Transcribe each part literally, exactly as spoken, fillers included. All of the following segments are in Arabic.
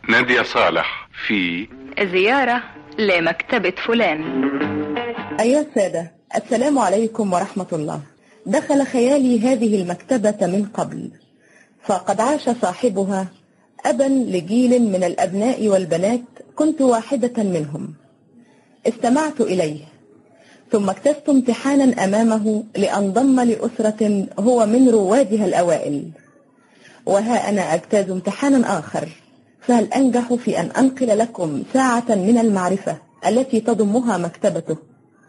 نادية صالح في زيارة لمكتبة فلان. أيها السادة، السلام عليكم ورحمة الله. دخل خيالي هذه المكتبة من قبل، فقد عاش صاحبها أبا لجيل من الأبناء والبنات، كنت واحدة منهم. استمعت إليه، ثم اجتزت امتحانا أمامه لأنضم لأسرة هو من روادها الأوائل، وها أنا أجتاز امتحانا آخر، فهل أنجح في أن أنقل لكم ساعة من المعرفة التي تضمها مكتبته؟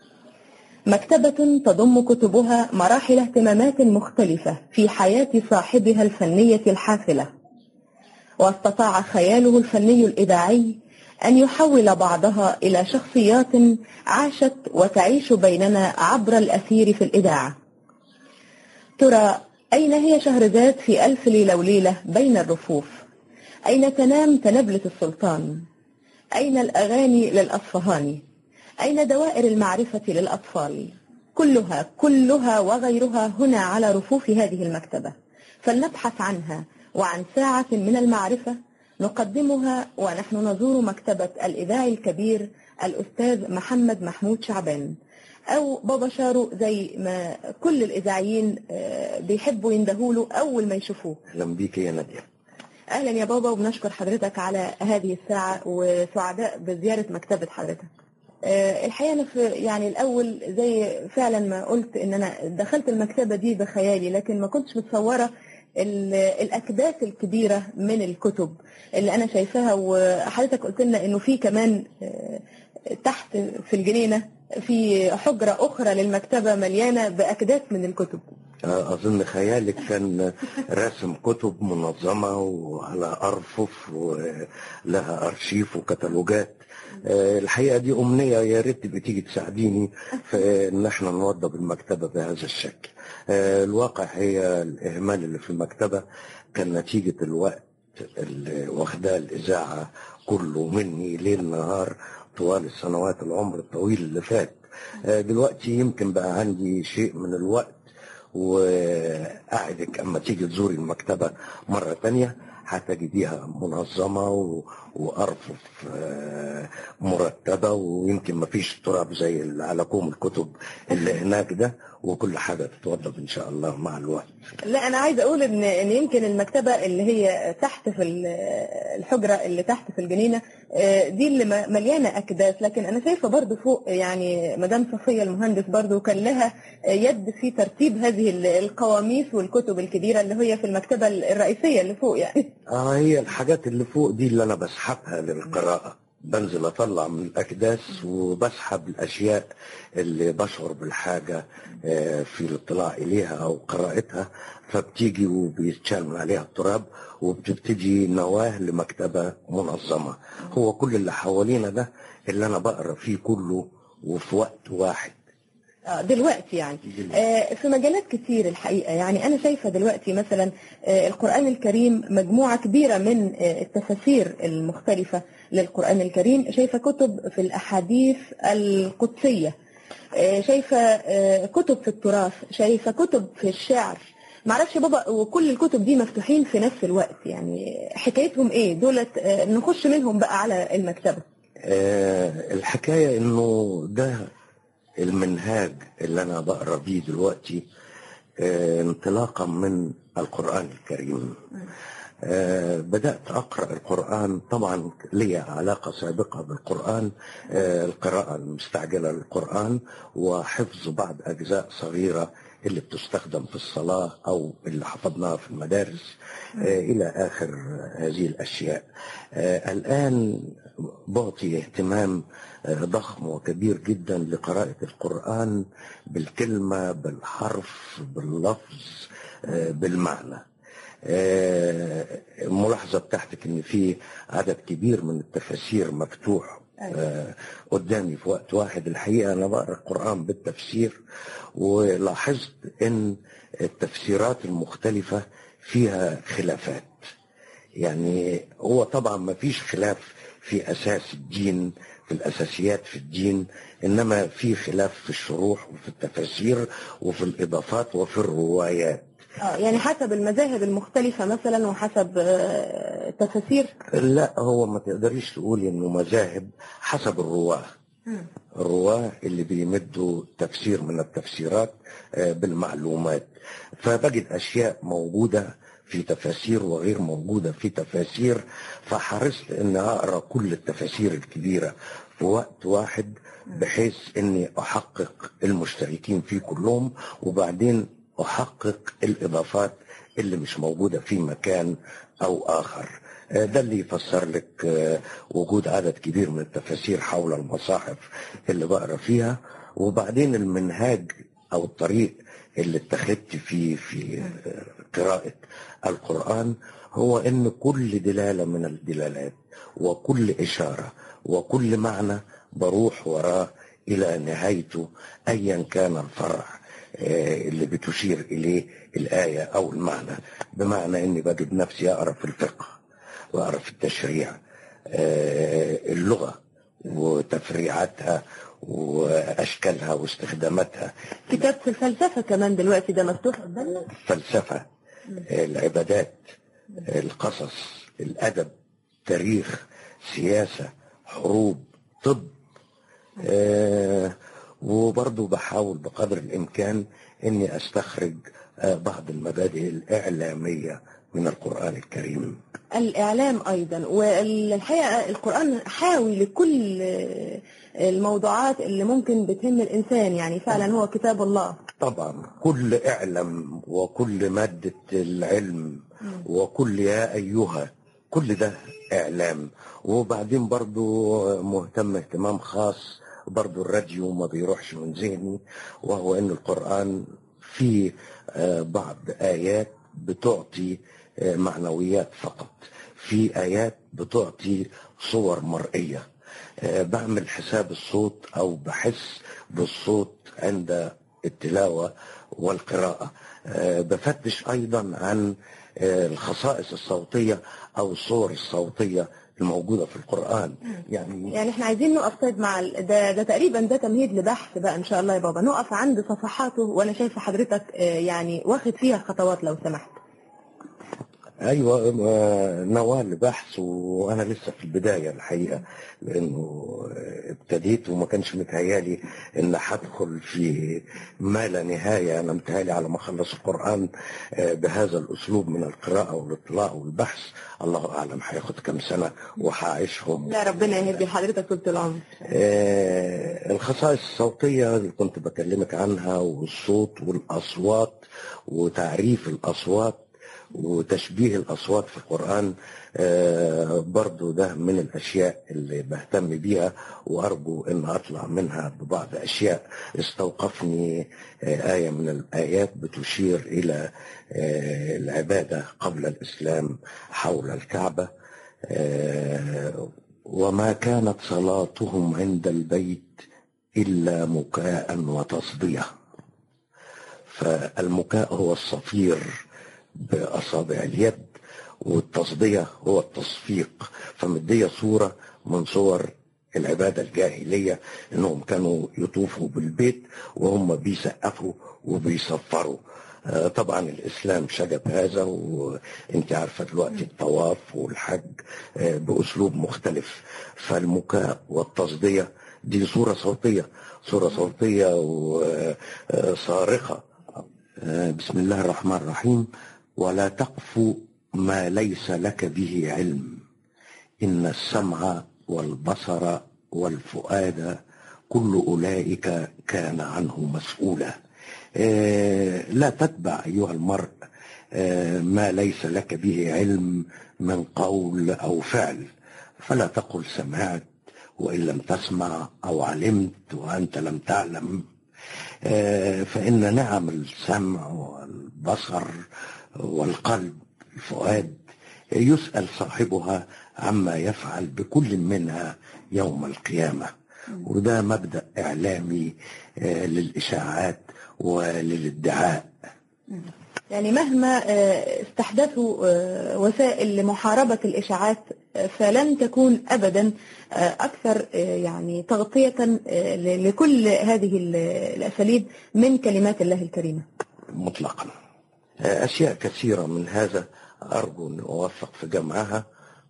مكتبة تضم كتبها مراحل اهتمامات مختلفة في حياة صاحبها الفنية الحافلة، واستطاع خياله الفني الإذاعي أن يحول بعضها إلى شخصيات عاشت وتعيش بيننا عبر الأثير في الإذاعة. ترى أين هي شهرزاد في ألف ليلة وليلة بين الرفوف؟ أين تنام تنبلة السلطان؟ أين الأغاني للأصفهاني؟ أين دوائر المعرفة للأطفال؟ كلها كلها وغيرها هنا على رفوف هذه المكتبة، فلنبحث عنها وعن ساعة من المعرفة نقدمها ونحن نزور مكتبة الإذاعي الكبير الأستاذ محمد محمود شعبان، أو بابا شارو زي ما كل الإذاعيين بيحبوا يندهوله أول ما يشوفوه. أهلا بيك يا نادية. أهلا يا بابا، وبنشكر حضرتك على هذه الساعة وسعداء بزيارة مكتبة حضرتك. الحقيقة أنا في يعني الأول زي فعلا ما قلت إن أنا دخلت المكتبة دي بخيالي، لكن ما كنتش متصورة الأكداس الكبيرة من الكتب اللي أنا شايفاها. وحضرتك قلت لنا إنه في كمان تحت في الجنينة في حجرة أخرى للمكتبة مليانة بأكداس من الكتب. أظن خيالك كان رسم كتب منظمة وعلى أرفف ولها أرشيف وكتالوجات. الحقيقة دي أمنية، يا ريت بتيجي تساعديني في إن احنا نوضب المكتبة بهذا الشكل. الواقع هي الإهمال اللي في المكتبة كان نتيجة الوقت اللي واخداه الإذاعة كله مني ليل نهار طوال السنوات العمر الطويل اللي فات. دلوقتي يمكن بقى عندي شيء من الوقت، وأعدك أما تيجي تزوري المكتبة مرة تانية هتجديها منظمة وأرفف مرتبة، ويمكن ما فيش تراب زي اللي على كوم الكتب اللي هناك ده، وكل حاجة تتوضب إن شاء الله مع الوقت. لا أنا عايز أقول إن إن يمكن المكتبة اللي هي تحت في الحجرة اللي تحت في الجنينة دي اللي مليانة أكداس، لكن أنا شايفة برضو فوق يعني مدام صفية المهندس برضو كان لها يد في ترتيب هذه القواميس والكتب الكبيرة اللي هي في المكتبة الرئيسية اللي فوق يعني. آه هي الحاجات اللي فوق دي اللي أنا بسحبها للقراءة، بنزل أطلع من الأكداس وبسحب الأشياء اللي بشعر بالحاجة في الاطلاع إليها أو قراءتها، فبتيجي وبيتشال من عليها التراب وبتبتدي نواة لمكتبة منظمة. هو كل اللي حوالينا ده اللي أنا بقرأ فيه كله وفي وقت واحد. دلوقتي يعني في مجالات كتير الحقيقة. يعني أنا شايفة دلوقتي مثلا القرآن الكريم مجموعة كبيرة من التفاسير المختلفة للقرآن الكريم، شايفة كتب في الأحاديث القدسية، شايفة كتب في التراث، شايفة كتب في الشعر. معرفش يا بابا، وكل الكتب دي مفتوحين في نفس الوقت، يعني حكايتهم ايه دولت؟ نخش منهم بقى على المكتبة. الحكاية انه ده المنهاج اللي انا بقرا بيه دلوقتي انطلاقا من القرآن الكريم. آه بدأت أقرأ القرآن، طبعا لي علاقة سابقة بالقرآن، آه القراءة المستعجلة للقرآن وحفظ بعض أجزاء صغيرة اللي بتستخدم في الصلاة أو اللي حفظناها في المدارس آه إلى آخر هذه الأشياء. آه الآن بعطي اهتمام آه ضخم وكبير جدا لقراءة القرآن بالكلمة، بالحرف، باللفظ، آه بالمعنى. الملاحظة بتاعتك ان في عدد كبير من التفاسير مفتوح آه قدامي في وقت واحد. الحقيقة انا بقرأ القرآن بالتفسير، ولاحظت ان التفسيرات المختلفة فيها خلافات. يعني هو طبعا ما فيش خلاف في اساس الدين، في الاساسيات في الدين، انما في خلاف في الشروح وفي التفاسير وفي الاضافات وفي الروايات. اه يعني حسب المذاهب المختلفة مثلا، وحسب التفاسير؟ لا، هو ما تقدريش تقولي انه مذاهب، حسب الرواه. الرواه اللي بيمدوا تفسير من التفسيرات بالمعلومات، فبجد اشياء موجوده في تفاسير وغير موجوده في تفاسير، فحرصت ان اقرا كل التفاسير الكبيره في وقت واحد، بحيث اني احقق المشتركين فيه كلهم، وبعدين احقق الاضافات اللي مش موجوده في مكان او اخر. ده اللي يفسر لك وجود عدد كبير من التفاسير حول المصاحف اللي بقرا فيها. وبعدين المنهاج او الطريق اللي اتخذت فيه في قراءة القرآن هو ان كل دلالة من الدلالات وكل اشارة وكل معنى بروح وراه الى نهايته، ايا كان الفرع اللي بتشير اليه الآية او المعنى. بمعنى اني بجد نفسي اقرا في الفقه واقرا في التشريع، اللغة وتفريعاتها واشكالها واستخداماتها. كتاب في الفلسفة كمان دلوقتي ده مفتوح قدامنا. فلسفة، العبادات، القصص، الادب، تاريخ، سياسة، حروب، طب. آه وبرضو بحاول بقدر الامكان اني استخرج آه بعض المبادئ الاعلامية من القرآن الكريم. الإعلام أيضا، والحقيقة القرآن حاوي لكل الموضوعات اللي ممكن بتهم الإنسان، يعني فعلا هو كتاب الله. طبعا كل اعلم وكل مادة العلم وكل يا أيها، كل ده إعلام. وبعدين برضو مهتم اهتمام خاص برضو الراديو، ما بيروحش من ذهني، وهو أن القرآن فيه بعض آيات بتعطي معنويات فقط، في آيات بتعطي صور مرئية. بعمل حساب الصوت أو بحس بالصوت عند التلاوة والقراءة. بفتش أيضا عن الخصائص الصوتية أو الصور الصوتية الموجودة في القرآن. يعني يعني احنا عايزين نقف طيب مع ده, ده تقريبا ده تمهيد لبحث بقى ان شاء الله يا بابا، نقف عند صفحاته، وانا شايفه حضرتك يعني واخد فيها خطوات لو سمحت. ايوه، نواه لبحث، وانا لسه في البدايه الحقيقه، لانه ابتديت وما كانش متهيالي ان هدخل في ما لا نهايه. انا متهيالي على ما اخلص القران بهذا الاسلوب من القراءه والاطلاع والبحث، الله اعلم هياخد كم سنه وهعيشهم. لا ربنا يهدي لحضرتك طول العمر. آه الخصائص الصوتيه اللي كنت بكلمك عنها، والصوت والاصوات وتعريف الاصوات وتشبيه الأصوات في القرآن، آه برضو ده من الأشياء اللي بهتم بيها، وأرجو أن أطلع منها ببعض أشياء. استوقفني آه آية من الآيات بتشير إلى آه العبادة قبل الإسلام حول الكعبة، آه وما كانت صلاتهم عند البيت إلا مكاء وتصدية. فالمكاء هو الصفير بأصابع اليد، والتصدية هو التصفيق. فمدية صورة من صور العبادة الجاهلية، انهم كانوا يطوفوا بالبيت وهم بيسقفوا وبيصفروا. آه طبعا الاسلام شجب هذا، وانت عارفة دلوقتي الطواف والحج آه باسلوب مختلف. فالمكاء والتصدية دي صورة صوتية، صورة صوتية وصارخة. آه بسم الله الرحمن الرحيم: ولا تقف ما ليس لك به علم إن السمع والبصر والفؤاد كل أولئك كان عنه مسؤولا. آه لا تتبع أيها المرء آه ما ليس لك به علم من قول أو فعل، فلا تقل سمعت وإن لم تسمع، أو علمت وأنت لم تعلم. آه فإن نعم السمع والبصر والقلب الفؤاد يسأل صاحبها عما يفعل بكل منها يوم القيامة. وده مبدأ إعلامي للإشاعات وللادعاء. يعني مهما استحدثوا وسائل لمحاربة الإشاعات فلن تكون أبدا أكثر يعني تغطية لكل هذه الأساليب من كلمات الله الكريمة مطلقا. أشياء كثيرة من هذا أرجو أن أوفق في جمعها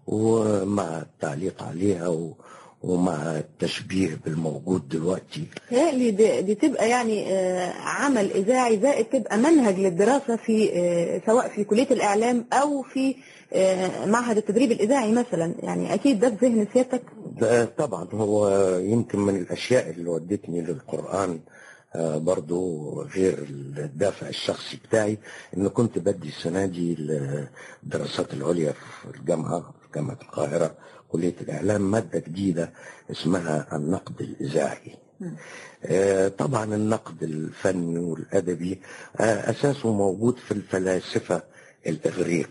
ومع التعليق عليها و ومع التشبيه بالموجود دلوقتي. هي دي, دي تبقى يعني عمل إذاعي زائد تبقى منهج للدراسة في سواء في كلية الإعلام أو في معهد التدريب الإذاعي مثلا، يعني أكيد ده في ذهن سيادتك؟ طبعا هو يمكن من الأشياء اللي ودتني للقرآن برضو غير الدافع الشخصي بتاعي، إن كنت بدي السنة دي الدراسات العليا في الجامعة في جامعة القاهرة كلية الإعلام مادة جديدة اسمها النقد الإذاعي. آه طبعا النقد الفني والأدبي آه أساسه موجود في الفلاسفة الإغريق،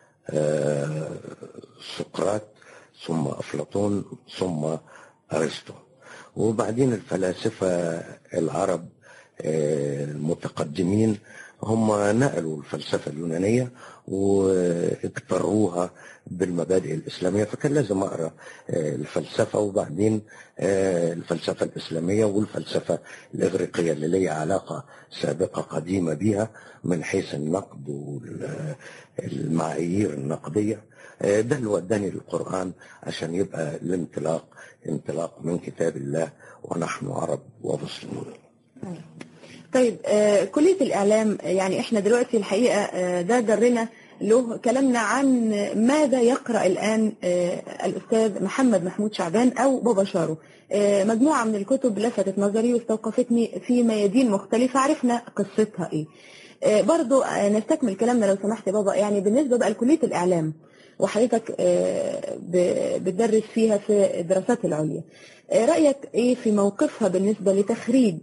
آه سقراط ثم أفلاطون ثم أرسطو، وبعدين الفلاسفة العرب آه المتقدمين هم نقلوا الفلسفة اليونانية واضطروها بالمبادئ الإسلامية، فكان لازم أقرأ الفلسفة وبعدين الفلسفة الإسلامية والفلسفة الإغريقية اللي ليها علاقة سابقة قديمة بها من حيث النقد والمعايير النقدية. ده اللي وداني للقرآن عشان يبقى الانطلاق انطلاق من كتاب الله ونحن عرب ومسلمون. طيب آه كلية الإعلام، يعني إحنا دلوقتي الحقيقة آه ده جرنا له كلامنا عن ماذا يقرأ الآن آه الأستاذ محمد محمود شعبان أو بابا شارو. آه مجموعة من الكتب لفتت نظري واستوقفتني في ميادين مختلفة، عرفنا قصتها إيه. آه برضو آه نستكمل كلامنا لو سمحت بابا، يعني بالنسبة بقى لكلية الإعلام وحضرتك آه بتدرس فيها في الدراسات العليا، آه رأيك إيه في موقفها بالنسبة لتخريج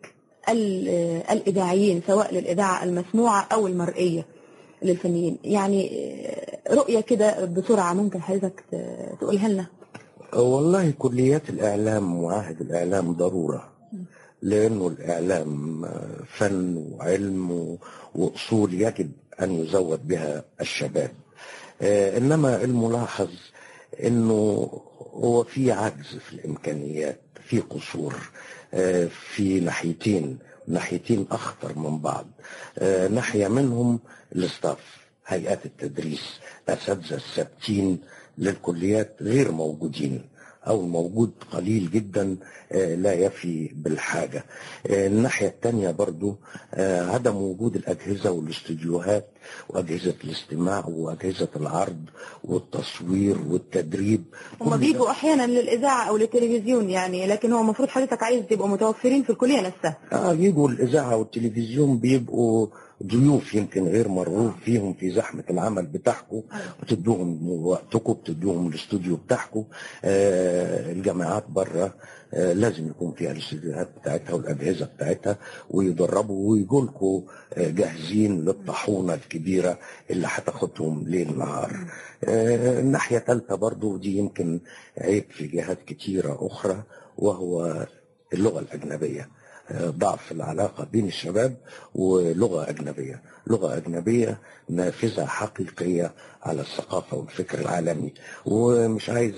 الإذاعيين سواء للإذاعة المسموعة أو المرئية للفنيين؟ يعني رؤية كده بسرعة ممكن حضرتك تقولها لنا؟ والله كليات الإعلام ومعاهد الإعلام ضرورة، لأنه الإعلام فن وعلم وأصول يجب أن يزود بها الشباب. إنما الملاحظ أنه هو في عجز في الإمكانيات، في قصور في ناحيتين ناحيتين أخطر من بعض. ناحية منهم الاستاف، هيئات التدريس، أساتذة الثابتين للكليات غير موجودين أو موجود قليل جدا لا يفي بالحاجة. الناحية الثانية برضو عدم وجود الأجهزة والاستديوهات وأجهزة الاستماع وأجهزة العرض والتصوير والتدريب. هم بيجوا أحيانا للإذاعة أو للتلفزيون يعني، لكن هو المفروض حضرتك عايز تبقوا متوفرين في الكلية نفسها. آه يجوا الإذاعة والتلفزيون بيبقوا ضيوف يمكن غير مرغوب فيهم في زحمة العمل بتاعكم، وتدوهم وقتكم، بتدوهم الاستوديو بتاعكم. آه الجامعات بره آه لازم يكون فيها الاستوديوهات بتاعتها والأجهزة بتاعتها، ويدربوا ويجوا لكم آه جاهزين للطاحونة الكبيرة اللي هتاخدهم ليل نهار. آه الناحية الثالثة برضو دي يمكن عيب في جهات كتيرة أخرى، وهو اللغة الأجنبية. ضعف العلاقة بين الشباب ولغة أجنبية، لغة أجنبية نافذة حقيقية على الثقافة والفكر العالمي. ومش عايز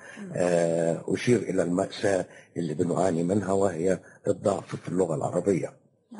أشير إلى المأساة اللي بنعاني منها وهي الضعف في اللغة العربية.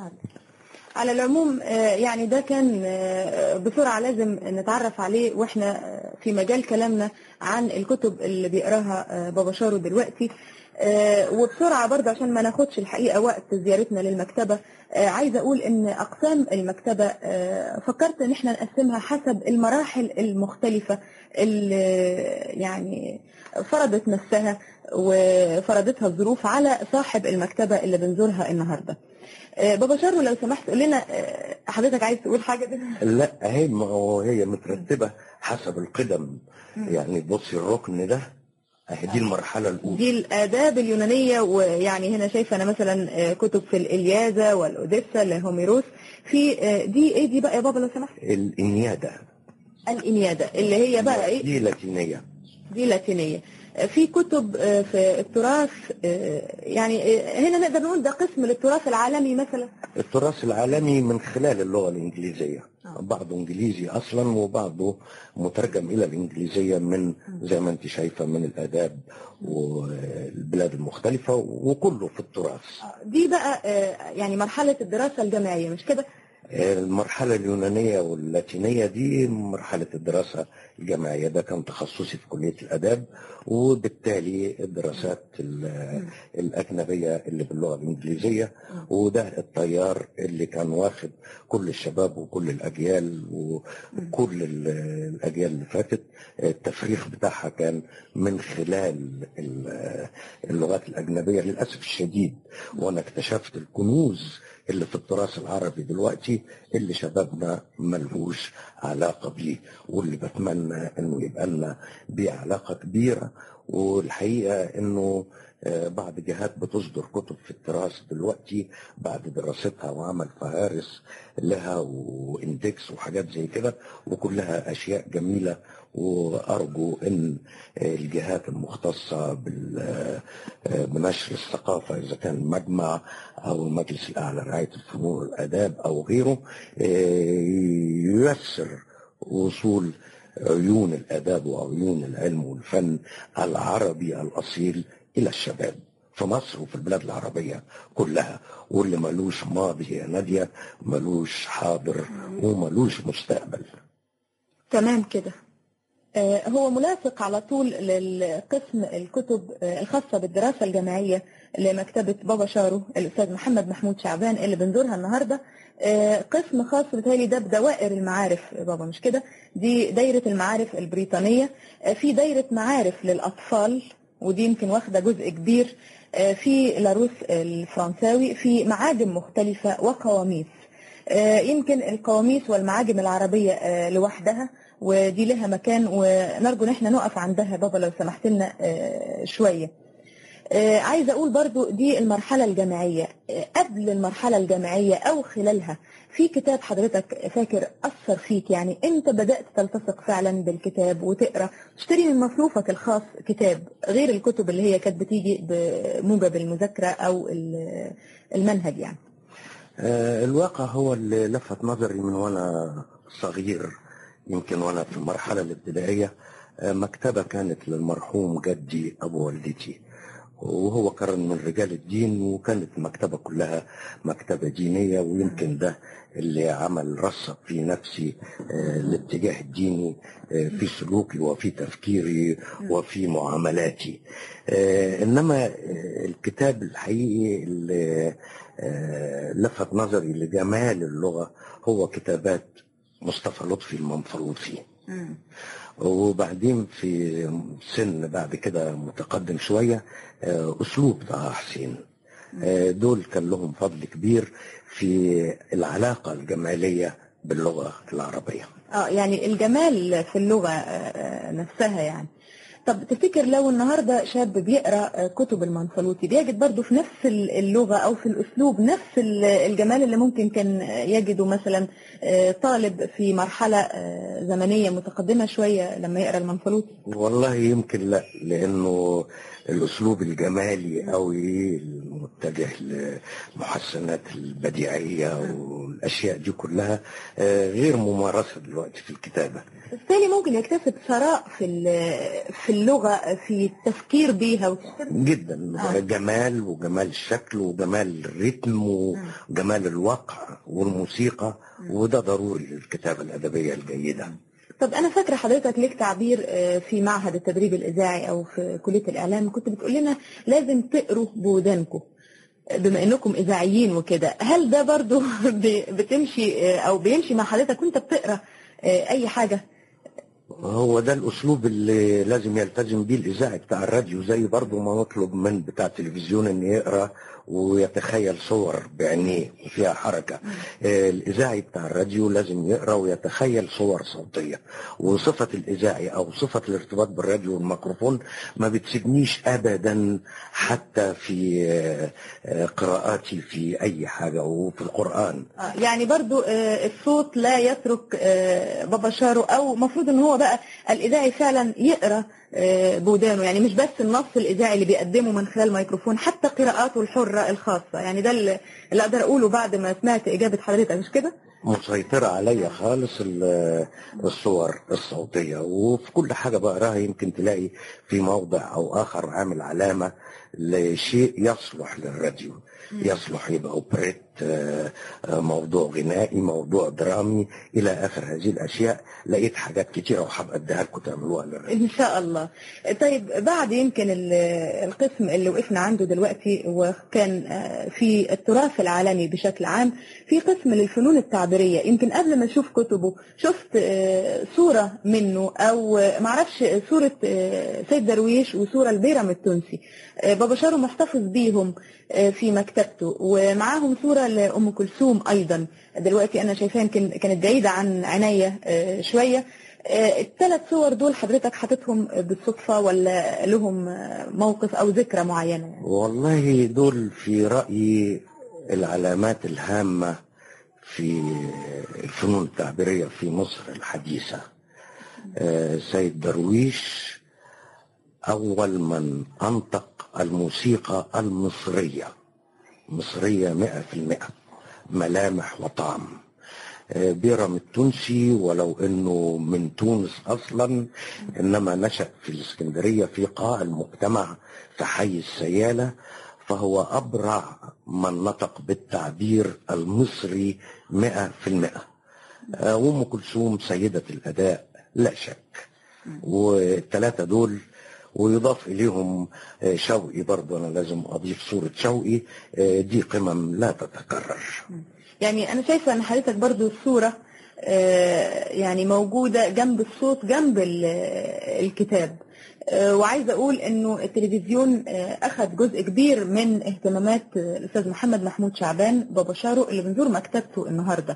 على العموم يعني ده كان بسرعة لازم نتعرف عليه واحنا في مجال كلامنا عن الكتب اللي بيقراها بابا شارو دلوقتي. وبسرعة برضه عشان ما ناخدش الحقيقة وقت زيارتنا للمكتبة، عايزة أقول إن أقسام المكتبة فكرت إن احنا نقسمها حسب المراحل المختلفة اللي يعني فرضت نفسها وفرضتها الظروف على صاحب المكتبة اللي بنزورها النهاردة. بابا شارو لو سمحت قول لنا، حضرتك عايز تقول حاجة دي؟ لا هي ما هو هي مترتبة حسب القدم. يعني بصي الركن ده دي المرحلة الأولى، دي الآداب اليونانية. ويعني هنا شايفة أنا مثلا كتب في الإلياذة والأوديسا لهوميروس. في دي إيه دي بقى يا بابا لو سمحت؟ الإنيادة. الإنيادة اللي هي بقى إيه؟ دي لاتينية. دي لاتينية. في كتب في التراث، يعني هنا نقدر نقول ده قسم للتراث العالمي مثلا. التراث العالمي من خلال اللغة الإنجليزية، بعضه إنجليزي أصلا وبعضه مترجم إلى الإنجليزية من زي ما أنت شايفة من الآداب والبلاد المختلفة وكله في التراث. دي بقى يعني مرحلة الدراسة الجامعية مش كده؟ المرحلة اليونانية واللاتينية دي مرحلة الدراسة الجامعية، ده كان تخصصي في كلية الآداب، وبالتالي الدراسات الأجنبية اللي باللغة الإنجليزية، وده التيار اللي كان واخد كل الشباب وكل الأجيال وكل الأجيال اللي فاتت. التفريغ بتاعها كان من خلال اللغات الأجنبية للأسف الشديد، وأنا اكتشفت الكنوز اللي في التراث العربي دلوقتي اللي شبابنا ملهوش علاقة بيه، واللي بتمنى انه يبقى لنا بيه علاقة كبيرة. والحقيقة انه بعض جهات بتصدر كتب في التراث دلوقتي بعد دراستها وعمل فهارس لها واندكس وحاجات زي كده، وكلها اشياء جميلة. وارجو ان الجهات المختصة بنشر الثقافة اذا كان المجمع او المجلس الاعلى لرعاية الفنون والاداب او غيره ييسر وصول عيون الاداب وعيون العلم والفن العربي الاصيل الى الشباب في مصر وفي البلاد العربية كلها. واللي ملوش ماضي يا نادية ملوش حاضر وملوش مستقبل. تمام كده. هو ملاصق على طول للقسم الكتب الخاصة بالدراسة الجامعية لمكتبة بابا شارو الأستاذ محمد محمود شعبان اللي بنزورها النهاردة. قسم خاص بتالي ده بدوائر المعارف بابا، مش كده؟ دي دايرة المعارف البريطانية، في دايرة معارف للأطفال ودي يمكن واخدة جزء كبير، في لاروس الفرنساوي، في معاجم مختلفة وقواميس. يمكن القواميس والمعاجم العربية لوحدها ودي لها مكان، ونرجو ان احنا نقف عندها بابا لو سمحت لنا شوية. عايزة اقول برضو دي المرحلة الجامعية. قبل المرحلة الجامعية او خلالها في كتاب حضرتك فاكر اثر فيك؟ يعني انت بدأت تلتصق فعلا بالكتاب وتقرأ تشتري من مصروفك الخاص كتاب غير الكتب اللي هي كانت بتيجي بموجب المذاكرة او المنهج؟ يعني الواقع هو اللي لفت نظري من وانا صغير، يمكن وانا في المرحلة الابتدائية. مكتبة كانت للمرحوم جدي ابو والدتي، وهو كان من رجال الدين، وكانت المكتبة كلها مكتبة دينية، ويمكن ده اللي عمل رصد في نفسي الاتجاه الديني في سلوكي وفي تفكيري وفي معاملاتي. انما الكتاب الحقيقي اللي لفت نظري لجمال اللغة هو كتابات مصطفى لطفي المنفلوطي. وبعدين في سن بعد كده متقدم شوية أسلوب طه حسين، دول كان لهم فضل كبير في العلاقة الجمالية باللغة العربية. اه يعني الجمال في اللغة نفسها يعني. طب تفتكر لو النهاردة شاب بيقرأ كتب المنفلوطي بيجد برضو في نفس اللغة أو في الأسلوب نفس الجمال اللي ممكن كان يجده مثلا طالب في مرحلة زمنية متقدمة شوية لما يقرأ المنفلوطي؟ والله يمكن لا، لأنه الأسلوب الجمالي قوي المتجه للمحسنات البديعية والأشياء دي كلها غير ممارسة دلوقتي في الكتابة. بالتالي ممكن يكتسب ثراء في في اللغة في التفكير بيها جدا. آه. جمال وجمال الشكل وجمال الريتم وجمال الوقع والموسيقى، وده ضروري للكتابة الأدبية الجيدة. طب أنا فاكرة حضرتك ليك تعبير في معهد التدريب الإذاعي أو في كلية الإعلام، كنت بتقول لنا لازم تقروا بودانكم بما إنكم إذاعيين وكده. هل ده برضو بتمشي أو بيمشي مع حضرتك وأنت بتقرأ أي حاجة؟ هو ده الأسلوب اللي لازم يلتزم بيه الإذاعي بتاع الراديو، زي برضو ما مطلوب من بتاع التلفزيون إن يقرأ ويتخيل صور بعينيه وفيها حركة. آه الإذاعي بتاع الراديو لازم يقرأ ويتخيل صور صوتية. وصفة الإذاعي أو صفة الارتباط بالراديو والميكروفون ما بتسيبنيش أبدا، حتى في آه قراءاتي في أي حاجة وفي القرآن. آه يعني برضو آه الصوت لا يترك آه بابا شارو، أو مفروض إن هو بقى الإذاعي فعلا يقرأ بودانه، يعني مش بس النص الإذاعي اللي بيقدمه من خلال ميكروفون، حتى قراءاته الحرة الخاصة. يعني ده اللي أقدر أقوله بعد ما سمعت إجابة حضرتك، مش كده؟ مسيطرة عليا خالص الصور الصوتية، وفي كل حاجة بقراها يمكن تلاقي في موضع أو آخر عامل علامة لشيء يصلح للراديو، يصلح يبقى اوبريت، موضوع غنائي، موضوع درامي، الى اخر هذه الاشياء. لقيت حاجات كتيره وحابب اديها لكم تعملوها للراديو ان شاء الله. طيب بعد يمكن القسم اللي وقفنا عنده دلوقتي وكان في التراث العالمي بشكل عام، في قسم للفنون التعبيريه. يمكن قبل ما اشوف كتبه شفت صوره منه، او معرفش، صوره سيد درويش وصوره البيرم التونسي. بابا شارو محتفظ بيهم في مكتبته، ومعاهم صوره لام كلثوم ايضا. دلوقتي انا شايفاها يمكن كانت بعيده عن عينيا شويه. الثلاث صور دول حضرتك حاططهم بالصدفه ولا لهم موقف او ذكرى معينه يعني؟ والله دول في رايي العلامات الهامه في الفنون التعبيريه في مصر الحديثه. سيد درويش اول من انطق الموسيقى المصريه، مصريه مئة في المئة، ملامح وطعم. بيرم التونسي ولو انه من تونس اصلا، انما نشأ في الاسكندريه في قاع المجتمع في حي السياله، فهو ابرع من نطق بالتعبير المصري مئة في المئة. وام كلثوم سيده الاداء لا شك. والثلاثه دول، ويضاف اليهم شوقي برضه، انا لازم اضيف صوره شوقي، دي قمم لا تتكرر. يعني انا شايفه ان حضرتك برضو الصوره يعني موجوده جنب الصوت جنب الكتاب. وعايزه اقول انه التلفزيون اخذ جزء كبير من اهتمامات الاستاذ محمد محمود شعبان بابا شارو اللي بنزور مكتبته النهارده.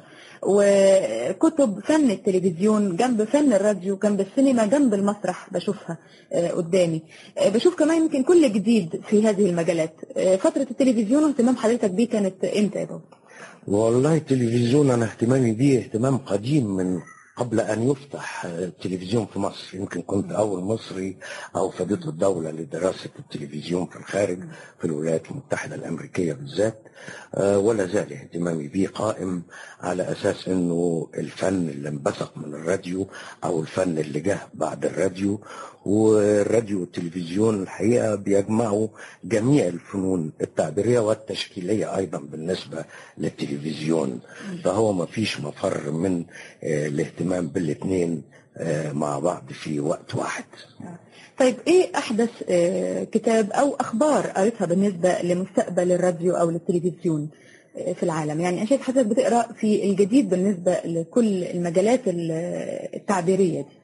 وكتب فن التلفزيون جنب فن الراديو، جنب السينما، جنب المسرح بشوفها قدامي. بشوف كمان يمكن كل جديد في هذه المجالات. فتره التلفزيون واهتمام حضرتك بيه كانت امتى يا بابا؟ والله التلفزيون انا اهتمامي بيه اهتمام قديم من قبل ان يفتح التلفزيون في مصر. يمكن كنت اول مصري او فديت الدوله لدراسه التلفزيون في الخارج، في الولايات المتحده الامريكيه بالذات. ولا زال اهتمامي بيه قائم على اساس انه الفن اللي انبثق من الراديو او الفن اللي جه بعد الراديو، والراديو والتلفزيون الحقيقه بيجمعوا جميع الفنون التعبيريه والتشكيليه ايضا بالنسبه للتلفزيون. فهو ما فيش مفر من الاهتمام بالاثنين مع بعض في وقت واحد. طيب ايه احدث كتاب او اخبار قريتها بالنسبه لمستقبل الراديو او للتلفزيون في العالم؟ يعني انا شايف حضرتك بتقرا في الجديد بالنسبه لكل المجالات التعبيريه دي.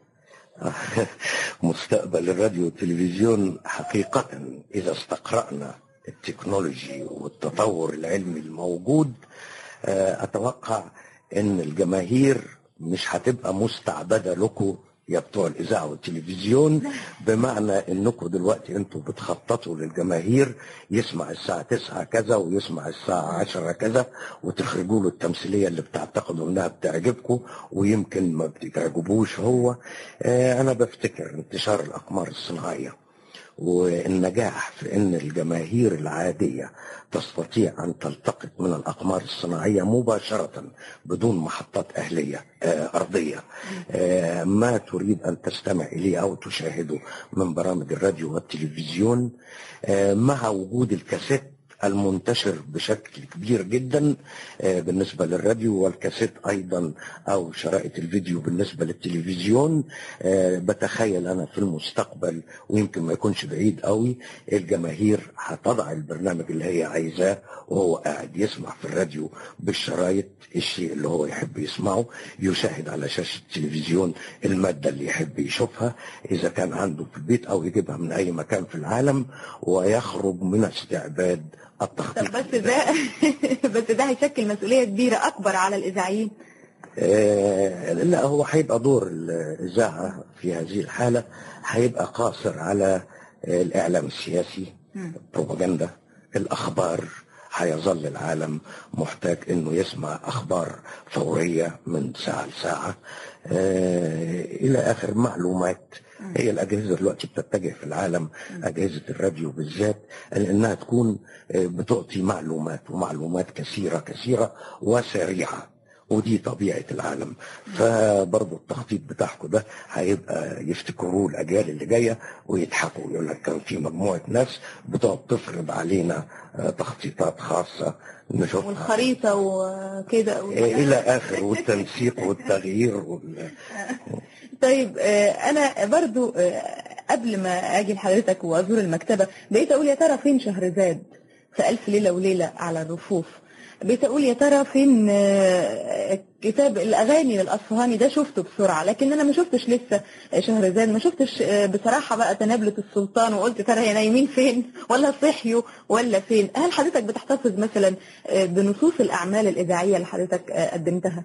مستقبل الراديو والتلفزيون حقيقه اذا استقرأنا التكنولوجي والتطور العلمي الموجود، اتوقع ان الجماهير مش هتبقى مستعبده لكم يا بتوع الاذاعه والتلفزيون، بمعنى انكم دلوقتي انتوا بتخططوا للجماهير يسمع الساعه تسعة كذا ويسمع الساعه عشرة كذا، وتخرجوا له التمثيليه اللي بتعتقدوا انها بتعجبكم ويمكن ما بتعجبوش هو. آه انا بفتكر انتشار الاقمار الصناعيه والنجاح في ان الجماهير العادية تستطيع ان تلتقط من الاقمار الصناعية مباشرة بدون محطات اهلية آه ارضية آه ما تريد ان تستمع اليه او تشاهده من برامج الراديو والتلفزيون، آه مع وجود الكاسيت المنتشر بشكل كبير جدا بالنسبة للراديو، والكاسيت أيضا أو شرائط الفيديو بالنسبة للتلفزيون. بتخيل أنا في المستقبل ويمكن ما يكونش بعيد قوي الجماهير هتضع البرنامج اللي هي عايزاه وهو قاعد يسمع في الراديو بالشرايط الشيء اللي هو يحب يسمعه، يشاهد على شاشة التلفزيون المادة اللي يحب يشوفها إذا كان عنده في البيت أو يجيبها من أي مكان في العالم، ويخرج من استعباد التخطيط. بس ده بس ده هيشكل مسؤولية كبيرة أكبر على الإذاعيين. آه لا، هو هيبقى دور الإذاعة في هذه الحالة هيبقى قاصر على الإعلام السياسي، البروباغندا، الأخبار. هيظل العالم محتاج انه يسمع اخبار فورية من ساعة لساعة آه الى اخر معلومات. هي الاجهزة دلوقتي بتتجه في العالم، اجهزة الراديو بالذات، لانها تكون بتعطي معلومات ومعلومات كثيرة كثيرة وسريعة ودي طبيعة العالم. فبرضه التخطيط بتاعكم ده هيبقى يفتكروه الأجيال اللي جاية ويضحكوا ويقول لك كان في مجموعة ناس بتقعد تفرض علينا تخطيطات خاصة نشوفها والخريطة وكده إلى آخر، والتنسيق والتغيير وال... طيب أنا برضو قبل ما أجي لحضرتك وأزور المكتبة بقيت أقول يا ترى فين شهرزاد في ألف ليلة وليلة على الرفوف، بقيت أقول يا ترى فين كتاب الأغاني للأصفهاني ده، شفته بسرعة لكن أنا ما شفتش لسه شهرزاد، ما شفتش بصراحة بقى تنابلة السلطان، وقلت ترى هي نايمين فين ولا صحيوا ولا فين. هل حضرتك بتحتفظ مثلا بنصوص الأعمال الإذاعية اللي حضرتك قدمتها؟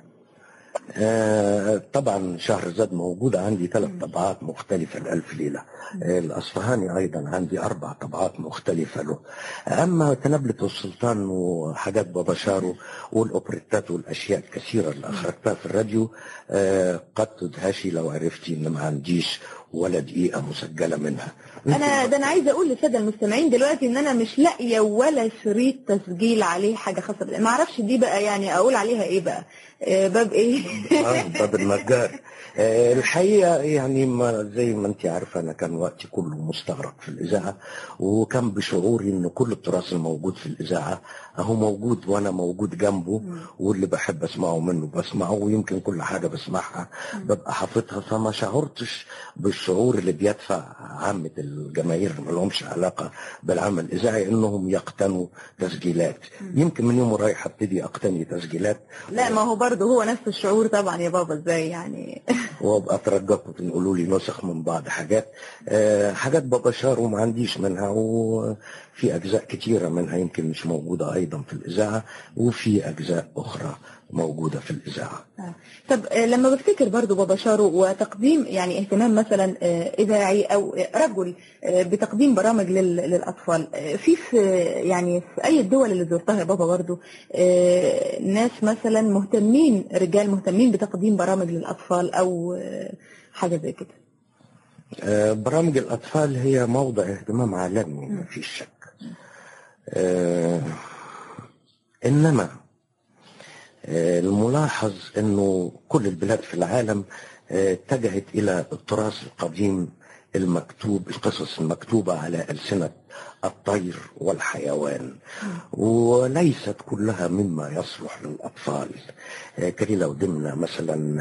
آه طبعا شهرزاد موجودة عندي ثلاث طبعات مختلفة لألف ليلة. آه الأصفهاني أيضا عندي أربع طبعات مختلفة له. أما تنبلة السلطان وحاجات بابا شارو والأوبريتات والأشياء الكثيرة اللي أخرجتها في الراديو آه قد تدهشي لو عرفتي إن ما عنديش ولا دقيقة مسجلة منها. أنا ده أنا عايزة أقول للسادة المستمعين دلوقتي إن أنا مش لاقية ولا شريط تسجيل عليه حاجة خاصة، ما أعرفش دي بقى يعني أقول عليها إيه بقى، آه باب إيه؟ آه باب النجار. آه الحقيقة يعني ما زي ما أنت عارفة أنا كان وقتي كله مستغرق في الإذاعة، وكان بشعوري إن كل التراث الموجود في الإذاعة أهو موجود وأنا موجود جنبه، واللي بحب أسمعه منه بسمعه، ويمكن كل حاجة بسمعها ببقى حافظها، فما شعرتش بالشعور اللي بيدفع عامة الجماهير ما لهمش علاقة بالعمل الإذاعي إنهم يقتنوا تسجيلات. يمكن من يوم رايح ابتدي أقتني تسجيلات. لا ما هو برضه هو نفس الشعور طبعا يا بابا، ازاي يعني. وابقى اترجاكم تنقلوا لي نسخ من بعض حاجات. أه حاجات بابا شارو ما عنديش منها، وفي اجزاء كتيره منها يمكن مش موجوده ايضا في الاذاعه، وفي اجزاء اخرى موجوده في الاذاعه. آه. طب آه لما بفتكر برضو بابا شارو وتقديم يعني اهتمام مثلا آه اذاعي او رجل آه بتقديم برامج للاطفال، آه في في يعني في اي الدول اللي زرتها يا بابا برضو آه ناس مثلا مهتمين، رجال مهتمين بتقديم برامج للاطفال او آه حاجه زي كده؟ آه برامج الاطفال هي موضع اهتمام عالمي ما فيش شك. آه انما الملاحظ انه كل البلاد في العالم اتجهت الى التراث القديم المكتوب، القصص المكتوبة على ألسنة الطير والحيوان، وليست كلها مما يصلح للأطفال. كليلة ودمنة مثلا،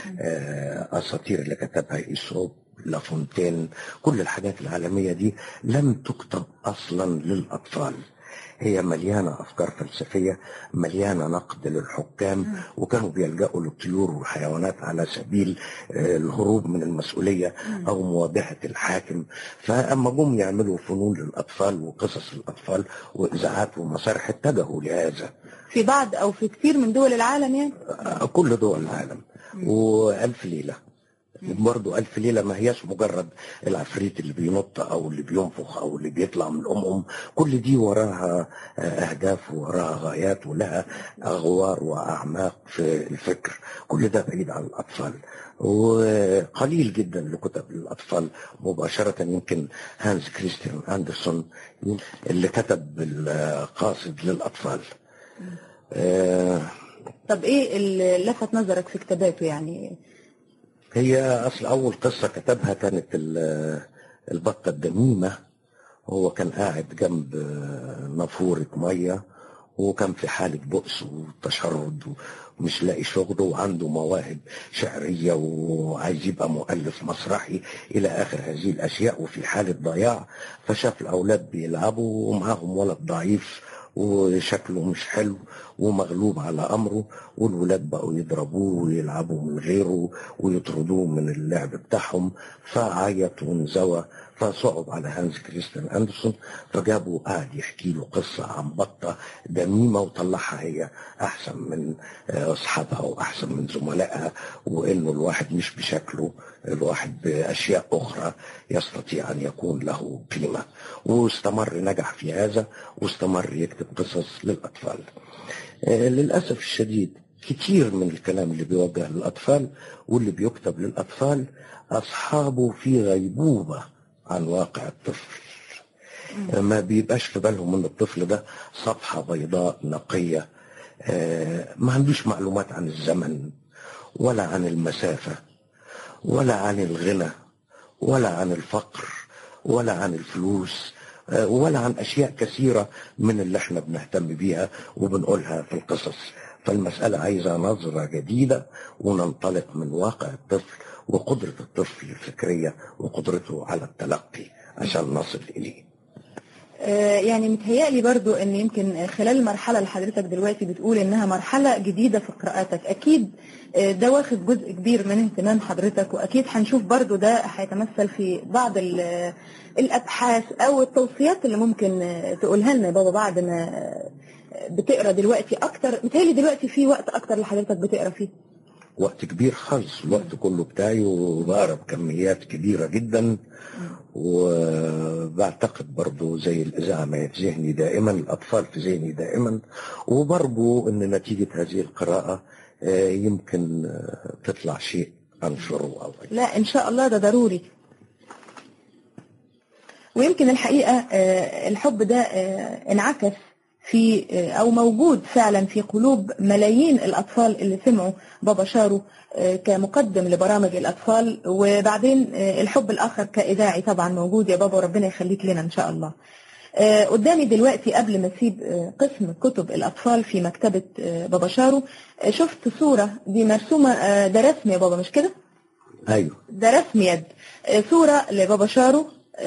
أساطير اللي كتبها إيسوب، لافونتين، كل الحاجات العالمية دي لم تكتب أصلا للأطفال. هي مليانة أفكار فلسفية، مليانة نقد للحكام، وكانوا بيلجأوا للطيور والحيوانات على سبيل الهروب من المسؤولية أو مواجهة الحاكم. فأما جم يعملوا فنون للأطفال وقصص للأطفال وإذاعات ومسارح اتجهوا لهذا في بعض أو في كثير من دول العالم، يعني كل دول العالم. وألف ليلة برضو ألف ليلة ما هياش مجرد العفريت اللي بينط أو اللي بينفخ أو اللي بيطلع من الأم، كل دي وراها أهداف وراها غايات ولها أغوار وأعماق في الفكر. كل ده بعيد عن الأطفال، وقليل جدا اللي كتب للأطفال مباشرة. يمكن هانس كريستيان أندرسون اللي كتب القاصد للأطفال. آه طب إيه اللي لفت نظرك في كتاباته يعني؟ هي أصل أول قصة كتبها كانت البطة الدميمة. هو كان قاعد جنب نافورة مية، وكان في حالة بؤس وتشرد ومش لاقي شغله، وعنده مواهب شعرية وعايز يبقى مؤلف مسرحي إلى آخر هذه الأشياء، وفي حالة ضياع. فشاف الأولاد بيلعبوا ومعاهم ولد ضعيف وشكله مش حلو ومغلوب على أمره، والولاد بقوا يضربوه ويلعبوا من غيره ويطردوه من اللعب بتاعهم، فعيط وانزوى. فصعب على هانس كريستيان أندرسون، فجابوا قاعد يحكي له قصة عن بطة دميمة وطلعها هي أحسن من أصحابها وأحسن من زملائها، وإنه الواحد مش بشكله، الواحد بأشياء أخرى يستطيع أن يكون له قيمة. واستمر نجح في هذا، واستمر يكتب قصص للأطفال. للأسف الشديد كتير من الكلام اللي بيوجه للأطفال واللي بيكتب للأطفال أصحابه في غيبوبة عن واقع الطفل. ما بيبقاش في بالهم ان الطفل ده صفحة بيضاء نقية ما عندوش معلومات عن الزمن ولا عن المسافة ولا عن الغنى ولا عن الفقر ولا عن الفلوس ولا عن أشياء كثيرة من اللي احنا بنهتم بيها وبنقولها في القصص. فالمسألة عايزة نظرة جديدة وننطلق من واقع الطفل وقدرة الطفل الفكرية وقدرته على التلقي عشان نصل إليه. يعني متهيألي برضو ان يمكن خلال المرحلة اللي حضرتك دلوقتي بتقول انها مرحلة جديدة في قراءاتك، اكيد ده واخد جزء كبير من اهتمام حضرتك، واكيد هنشوف برضو ده هيتمثل في بعض الابحاث او التوصيات اللي ممكن تقولها لنا بابا بعد ما بتقرا دلوقتي اكتر. متهيألي دلوقتي في وقت اكتر اللي حضرتك بتقرا فيه. وقت كبير خالص، الوقت كله بتاعي وبقرا بكميات كبيرة جدا، وبعتقد برضو زي الإذاعة ما في ذهني دائما، الأطفال في ذهني دائما، وبرضو أن نتيجة هذه القراءة يمكن تطلع شيء أنشره أو لا إن شاء الله ده ضروري. ويمكن الحقيقة الحب ده انعكس في أو موجود فعلا في قلوب ملايين الأطفال اللي سمعوا بابا شارو كمقدم لبرامج الأطفال، وبعدين الحب الآخر كإذاعي طبعا موجود يا بابا، وربنا يخليك لنا إن شاء الله. قدامي دلوقتي قبل ما أسيب قسم كتب الأطفال في مكتبة بابا شارو شفت صورة دي مرسومة، ده رسم يا بابا مش كده؟ أيوه ده رسم يد، صورة لبابا شارو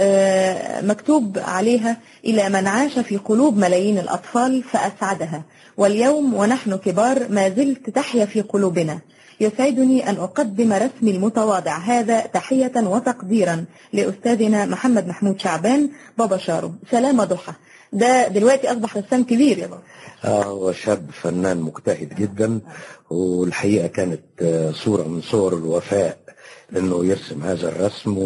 مكتوب عليها: إلى من عاش في قلوب ملايين الأطفال فأسعدها، واليوم ونحن كبار ما زلت تحيا في قلوبنا. يسعدني أن أقدم رسمي المتواضع هذا تحية وتقديرا لأستاذنا محمد محمود شعبان بابا شارو. سلامة ضحى. ده دلوقتي أصبح رسام كبير يا بابا. اه هو شاب فنان مجتهد جدا، والحقيقة كانت صورة من صور الوفاء انه يرسم هذا الرسم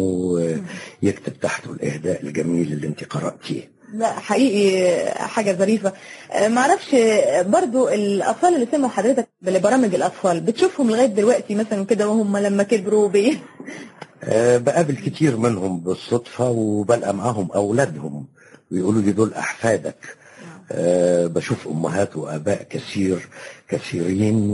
ويكتب تحته الاهداء الجميل اللي انت قرأتيه. لا حقيقي حاجة ظريفة. معرفش برضو الأطفال اللي سمعوا حضرتك لبرامج الأطفال بتشوفهم لغاية دلوقتي مثلا كده وهم لما كبروا بيه؟ أه بقابل كتير منهم بالصدفة، وبلقى معاهم أولادهم ويقولوا لي دول أحفادك. أه بشوف أمهات وآباء كثير كثيرين،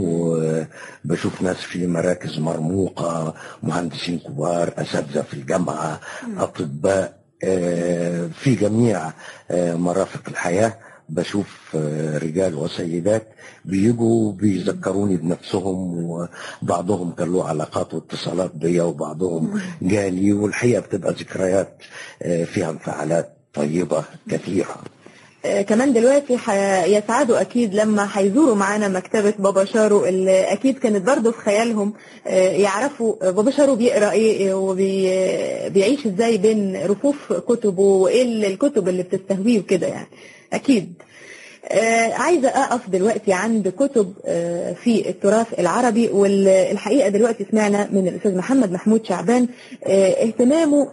وبشوف ناس في مراكز مرموقة، مهندسين كبار، أساتذة في الجامعة، أطباء، أه في جميع أه مرافق الحياة. بشوف أه رجال وسيدات بيجوا بيذكروني بنفسهم، وبعضهم كان له علاقات واتصالات بيا وبعضهم جالي، والحقيقة بتبقى ذكريات أه فيها انفعالات طيبة كثيرة. كمان دلوقتي يسعدوا أكيد لما هيزوروا معانا مكتبة بابا شارو، اللي أكيد كانت برضو في خيالهم يعرفوا بابا شارو بيقرأ إيه وبيعيش إزاي بين رفوف كتبه، وإيه الكتب اللي بتستهويه وكده يعني. أكيد عايزة أقف دلوقتي عند كتب في التراث العربي، والحقيقة دلوقتي سمعنا من الأستاذ محمد محمود شعبان اهتمامه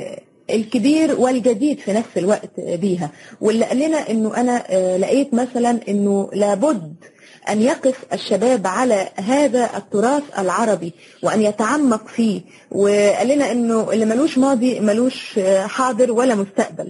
الكبير والجديد في نفس الوقت بيها، واللي قال لنا انه انا لقيت مثلا انه لابد ان يقف الشباب على هذا التراث العربي وان يتعمق فيه، وقال لنا انه اللي ملوش ماضي ملوش حاضر ولا مستقبل.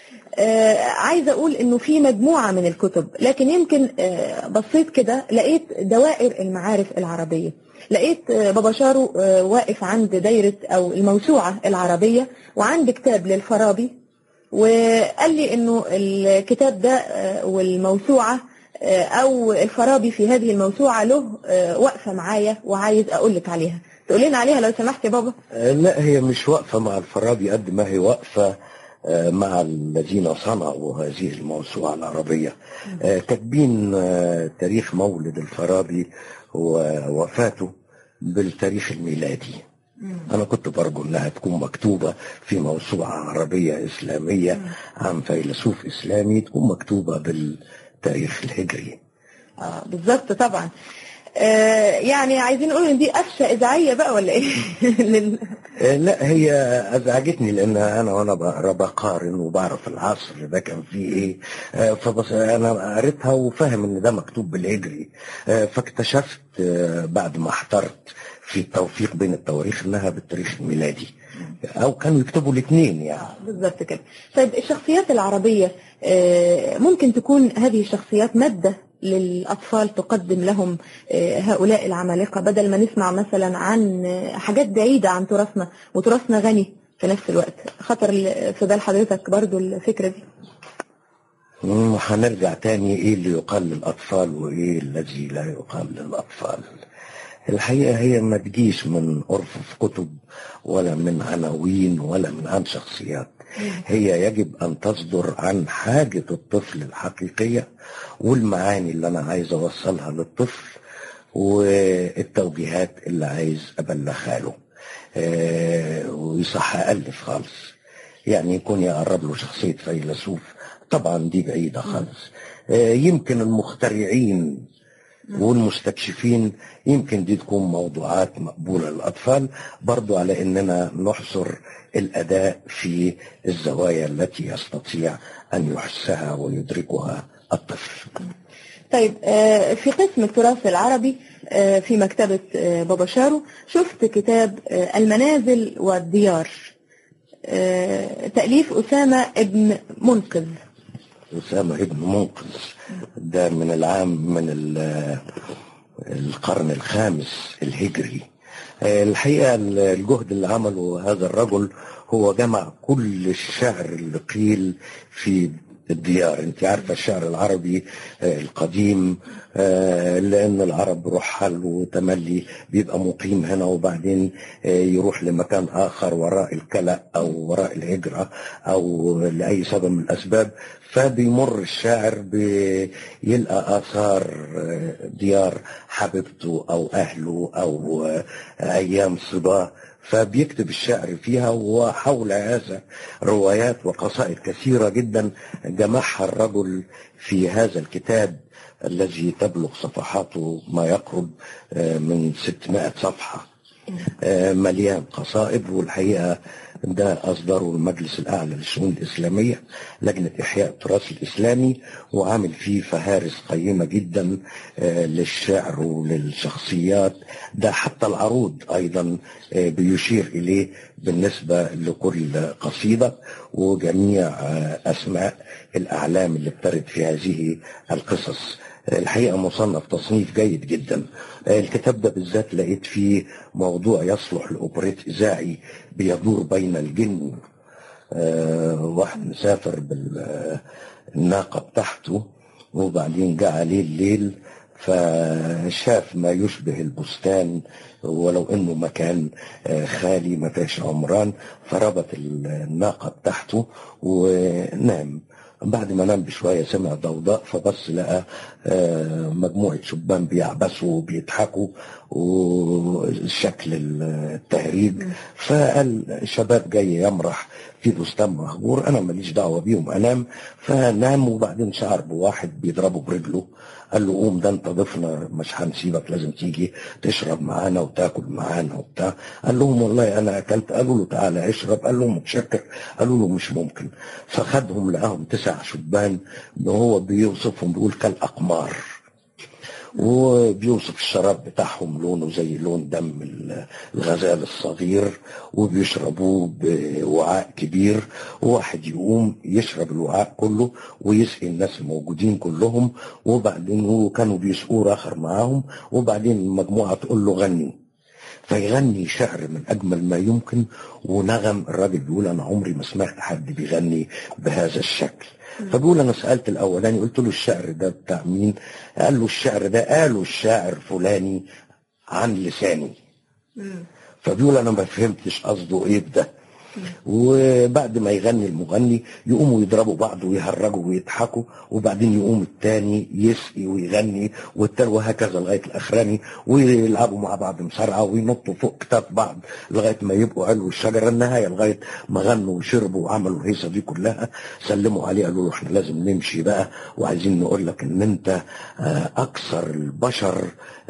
عايزة اقول انه في مجموعة من الكتب، لكن يمكن بصيت كده لقيت دوائر المعارف العربية، لقيت بابا شارو واقف عند دايرة أو الموسوعة العربية وعند كتاب للفارابي، وقال لي إنه الكتاب ده والموسوعة أو الفارابي في هذه الموسوعة له وقفة معايا وعايز أقول لك عليها. تقولين عليها لو سمحت يا بابا؟ لا هي مش وقفة مع الفارابي قد ما هي وقفة مع الذين صنعوا هذه الموسوعة العربية. كاتبين تاريخ مولد الفارابي ووفاته بالتاريخ الميلادي. أنا كنت برجو أنها تكون مكتوبة في موسوعة عربية إسلامية عن فيلسوف إسلامي، تكون مكتوبة بالتاريخ الهجري. آه بالضبط طبعا. آه يعني عايزين نقول ان دي قفشه اذاعيه بقى ولا ايه؟ لا هي ازعجتني لان انا وانا بقرا بقارن وبعرف العصر ده كان فيه ايه، فبس انا قريتها وفاهم ان ده مكتوب بالهجري، فاكتشفت بعد ما احترت في التوفيق بين التواريخ انها بالتاريخ الميلادي، او كانوا يكتبوا الاثنين يعني. بالظبط كده. طيب الشخصيات العربيه ممكن تكون هذه الشخصيات ماده للأطفال تقدم لهم هؤلاء العمالقة، بدل ما نسمع مثلا عن حاجات بعيدة عن تراثنا، وتراثنا غني في نفس الوقت؟ خطر في بال حضرتك برضو الفكرة دي؟ وهنرجع تاني ايه اللي يقال للأطفال وايه الذي لا يقال للأطفال. الحقيقة هي ما تجيش من أرفف كتب ولا من عناوين ولا من عن شخصيات، هي يجب أن تصدر عن حاجة الطفل الحقيقية والمعاني اللي أنا عايز أوصلها للطفل والتوجيهات اللي عايز أبلغها له. أه ويصح ألف خالص، يعني يكون يقرب له شخصية فيلسوف، طبعا دي بعيدة خالص. أه يمكن المخترعين والمستكشفين يمكن دي تكون موضوعات مقبولة للأطفال، برضو على أننا نحصر الأداء في الزوايا التي يستطيع أن يحسها ويدركها الطفل. طيب، في قسم التراث العربي في مكتبة بابا شارو شفت كتاب المنازل والديار، تأليف أسامة ابن منقذ. أسامة ابن منقذ ده من العام من القرن الخامس الهجري. الحقيقة الجهد اللي عمله هذا الرجل هو جمع كل الشعر اللي قيل في الديار. انت عارفة الشعر العربي القديم، لان العرب رحل وتملي بيبقى مقيم هنا وبعدين يروح لمكان اخر وراء الكلأ او وراء الهجرة او لأي سبب من الاسباب، فبيمر الشاعر بيلقى آثار ديار حبيبته أو أهله أو أيام صباه، فبيكتب الشعر فيها. وحول هذا روايات وقصائد كثيرة جدا جمعها الرجل في هذا الكتاب الذي تبلغ صفحاته ما يقرب من ستمائة صفحة، مليان قصائد. والحقيقة ده أصدره المجلس الأعلى للشؤون الإسلامية، لجنة إحياء التراث الإسلامي، وعامل فيه فهارس قيمة جدا للشعر وللشخصيات. ده حتى العروض أيضا بيشير إليه بالنسبة لكل قصيدة، وجميع أسماء الأعلام اللي بترد في هذه القصص. الحقيقة مصنف تصنيف جيد جدا. الكتاب ده بالذات لقيت فيه موضوع يصلح لأوبريت إذاعي بيدور بين الجن. أه واحد مسافر بالناقة بتاعته وبعدين جاء عليه الليل فشاف ما يشبه البستان ولو انه مكان خالي ما فيش عمران، فربط الناقة بتاعته ونام. بعد ما نام بشوية سمع ضوضاء فبص لقى مجموعة شبان بيعبسوا وبيضحكوا وشكل التهريج، فقال شباب جاي يمرح في بستان مهجور، انا ماليش دعوة بيهم انام. فنام وبعدين شعر بواحد بيضربه برجله، قال له قوم ده انت ضيفنا مش هنسيبك، لازم تيجي تشرب معانا وتاكل معانا وبتاع. قال لهم والله انا اكلت. قالوا له تعالى اشرب. قال لهم متشكر. قالوا له مش ممكن. فخدهم لقاهم تسع شبان وهو بيوصفهم بيقول كالاقمار، وبيوصف الشراب بتاعهم لونه زي لون دم الغزال الصغير، وبيشربوه بوعاء كبير، وواحد يقوم يشرب الوعاء كله ويسقي الناس الموجودين كلهم، وبعدين كانوا بيسقوا آخر معاهم، وبعدين مجموعة تقول له غني، فيغني شعر من أجمل ما يمكن ونغم. الراجل بيقول أنا عمري ما سمعت حد بيغني بهذا الشكل. فبيقول أنا سألت الأولاني قلت له الشعر ده بتاع مين؟ قال له الشعر ده قاله الشاعر فلاني عن لساني. فبيقول أنا ما فهمتش قصده إيه بده. وبعد ما يغني المغني يقوموا يضربوا بعض ويهرجوا ويضحكوا، وبعدين يقوم التاني يسقي ويغني والتاني، وهكذا لغايه الاخراني، ويلعبوا مع بعض مصارعه وينطوا فوق كتاب بعض لغايه ما يبقوا علو الشجره. النهايه لغايه ما غنوا وشربوا وعملوا الهيصه دي كلها، سلموا عليه قالوا له احنا لازم نمشي بقى، وعايزين نقول لك ان انت اكثر البشر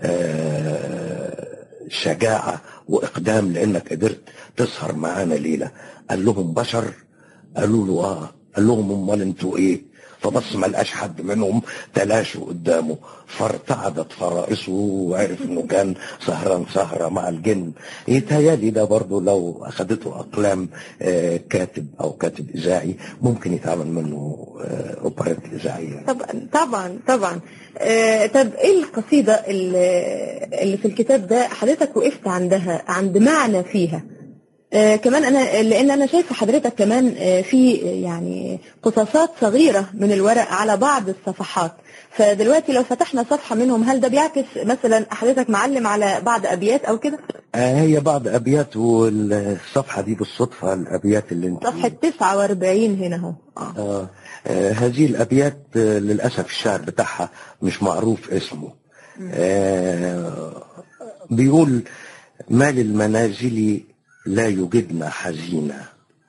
شجاعه واقدام لانك قدرت تسهر معانا ليله. قال لهم بشر؟ قالوا له اه. قال لهم امال انتوا ايه؟ فبص ما لقاش حد منهم، تلاشوا قدامه، فارتعدت فرائصه وعرف انه كان سهران سهرة مع الجن. يتهيألي ده برضه لو اخدته اقلام آه كاتب او كاتب اذاعي ممكن يتعمل منه آه اوبريت اذاعيه. طبعا طبعا طبعا. آه طب ايه القصيدة اللي, اللي في الكتاب ده حضرتك وقفت عندها عند معنى فيها؟ آه كمان انا لان انا شايفه حضرتك كمان آه في يعني قصاصات صغيره من الورق على بعض الصفحات، فدلوقتي لو فتحنا صفحه منهم هل ده بيعكس مثلا حضرتك معلم على بعض ابيات او كده؟ آه هي بعض ابيات، والصفحه دي بالصدفه الابيات اللي انت صفحه تسعة وأربعين هنا اهو. آه. آه هذه الابيات آه للاسف الشعر بتاعها مش معروف اسمه. آه بيقول: ما للمنازل لا يجدن حزينا،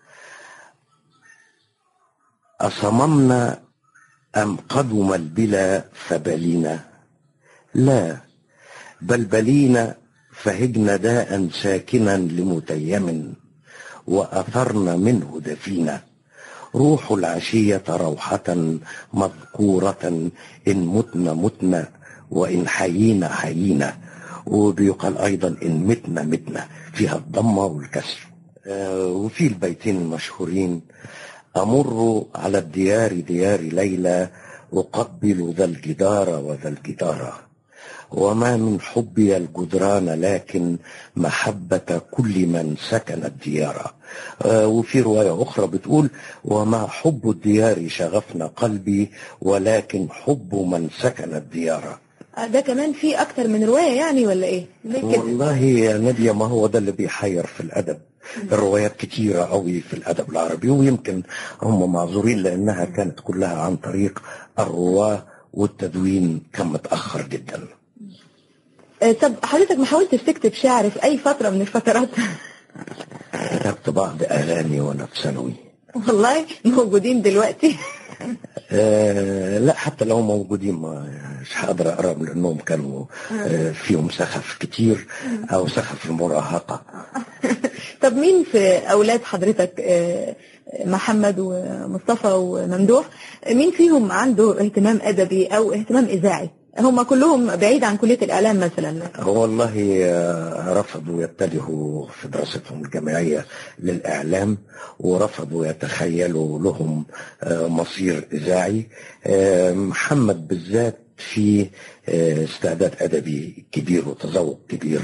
أصممنا أم قدم البلا فبلينا، لا بل بلينا فهجنا داء ساكنا لمتيم، وأثرنا منه دفينا، روح العشية روحة مذكورة، إن متنا متنا وإن حيينا حيينا. وبيقال أيضا إن متنا متنا، فيها الضمة والكسر. آه وفي البيتين المشهورين: أمر على الديار ديار ليلى، أقبل ذا الجدار وذا الجدار، وما من حبي الجدران لكن محبة كل من سكن الديار. آه وفي رواية أخرى بتقول: وما حب الديار شغفنا قلبي، ولكن حب من سكن الديار. ده كمان في اكتر من رواية يعني ولا ايه؟ والله يا نادية ما هو ده اللي بيحير في الادب. الروايات كتيرة قوي في الادب العربي، ويمكن هم معذورين لانها كانت كلها عن طريق الرواة، والتدوين كان متأخر جدا. طب حضرتك ما حاولتش تكتب شعر في اي فترة من الفترات؟ كتبت بعض اغاني وانا في ثانوي. والله موجودين دلوقتي؟ آه لا، حتى لو موجودين مش هقدر اقراهم لانهم كانوا آه فيهم سخف كتير او سخف المراهقه. طب مين في اولاد حضرتك، آه محمد ومصطفى وممدوح، مين فيهم عنده اهتمام ادبي او اهتمام اذاعي؟ هم كلهم بعيد عن كلية الإعلام مثلا. والله رفضوا يتجهوا في دراستهم الجامعية للإعلام، ورفضوا يتخيلوا لهم مصير إذاعي. محمد بالذات في استعداد أدبي كبير وتذوق كبير.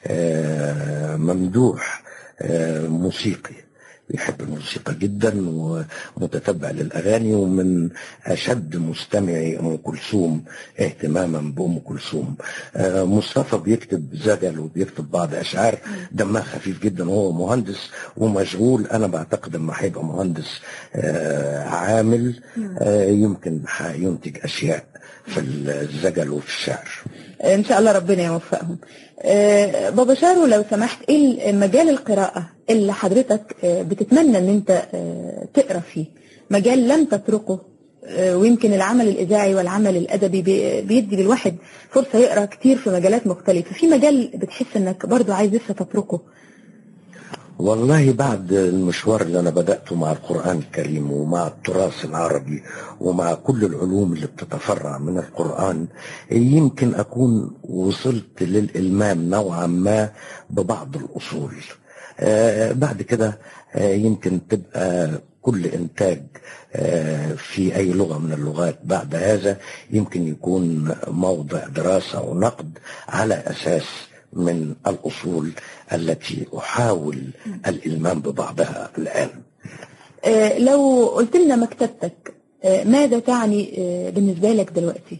ممدوح موسيقي، بيحب الموسيقى جدا ومتتبع للأغاني، ومن أشد مستمعي أم كلثوم اهتماما بأم كلثوم. آه مصطفى بيكتب زجل وبيكتب بعض أشعار دمها خفيف جدا، هو مهندس ومشغول. أنا بعتقد أنه هيبقى مهندس آه عامل، آه يمكن هينتج أشياء في الزجل وفي الشعر إن شاء الله، ربنا يوفقهم. آه بابا شارو لو سمحت، ايه مجال القراءة اللي حضرتك آه بتتمنى ان انت آه تقرأ فيه، مجال لم تتركه؟ آه ويمكن العمل الإذاعي والعمل الأدبي بيدي للواحد فرصة يقرأ كتير في مجالات مختلفة، في مجال بتحس انك برضو عايز لسه تتركه؟ والله بعد المشوار اللي أنا بدأته مع القرآن الكريم ومع التراث العربي ومع كل العلوم اللي بتتفرع من القرآن، يمكن أكون وصلت للإلمام نوعا ما ببعض الأصول. آه بعد كده آه يمكن تبقى كل إنتاج آه في أي لغة من اللغات بعد هذا يمكن يكون موضع دراسة ونقد على أساس من الأصول التي أحاول الإلمام ببعضها الآن. آه لو قلت لنا مكتبتك، آه ماذا تعني آه بالنسبة لك دلوقتي؟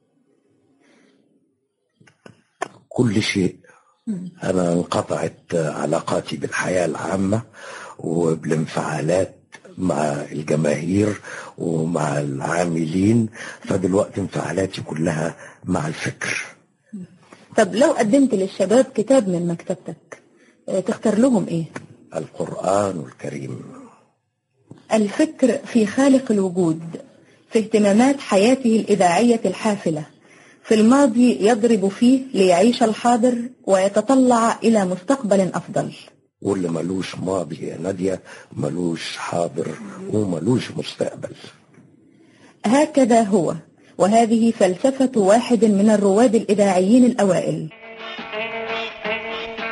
كل شيء. أنا انقطعت علاقاتي بالحياة العامة وبالانفعالات مع الجماهير ومع العاملين، فدلوقتي انفعالاتي كلها مع الفكر. طب لو قدمت للشباب كتاب من مكتبتك تختار لهم ايه؟ القرآن الكريم. الفكر في خالق الوجود، في اهتمامات حياته الإذاعية الحافلة، في الماضي يضرب فيه ليعيش الحاضر ويتطلع إلى مستقبل أفضل. واللي ملوش ماضي يا نادية ملوش حاضر وملوش مستقبل. هكذا هو، وهذه فلسفة واحد من الرواد الإذاعيين الأوائل.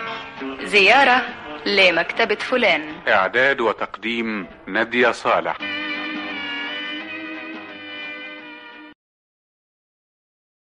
زيارة لمكتبة فلان. إعداد وتقديم نادية صالح.